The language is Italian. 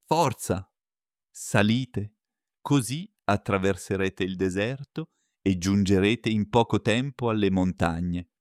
Forza, salite, così attraverserete il deserto e giungerete in poco tempo alle montagne.